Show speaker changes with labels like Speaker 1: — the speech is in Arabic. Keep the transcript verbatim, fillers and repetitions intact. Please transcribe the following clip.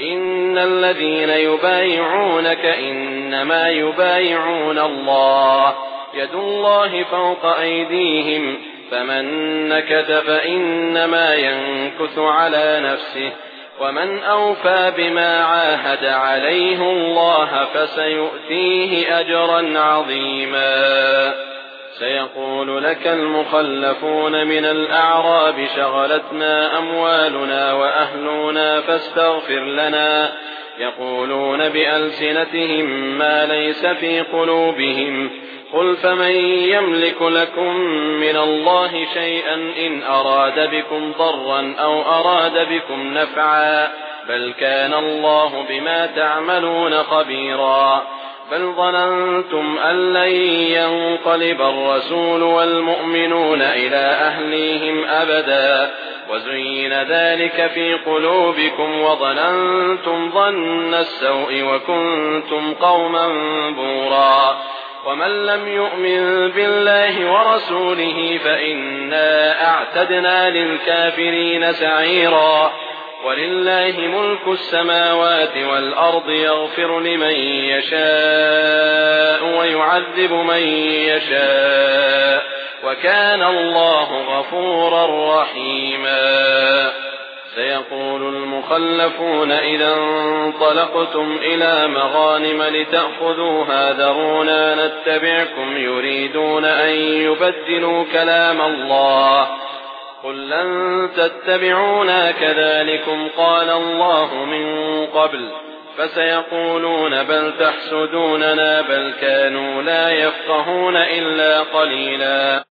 Speaker 1: إن الذين يبايعونك إنما يبايعون الله يد الله فوق أيديهم فمن نكث فإنما ينكث على نفسه ومن أوفى بما عاهد عليه الله فسيؤتيه أجرا عظيما. سيقول لك المخلفون من الأعراب شغلتنا أموالنا وأهلنا فاستغفر لنا يقولون بألسنتهم ما ليس في قلوبهم قل فمن يملك لكم من الله شيئا إن أراد بكم ضرا أو أراد بكم نفعا بل كان الله بما تعملون خبيرا. بل ظننتم أن لن ينقلب الرسول والمؤمنون إلى أهليهم أبدا وزين ذلك في قلوبكم وظننتم ظن السوء وكنتم قوما بورا. ومن لم يؤمن بالله ورسوله فإنا أعتدنا للكافرين سعيرا. ولله ملك السماوات والأرض يغفر لمن يشاء ويعذب من يشاء وكان الله غفورا رحيما. سيقول المخلفون إذا انطلقتم إلى مغانم لتأخذوها ذرونا نتبعكم يريدون أن يبدلوا كلام الله قل لن تتبعونا كذلكم قال الله من قبل فسيقولون بل تحسدوننا بل كانوا لا يفقهون إلا قليلا.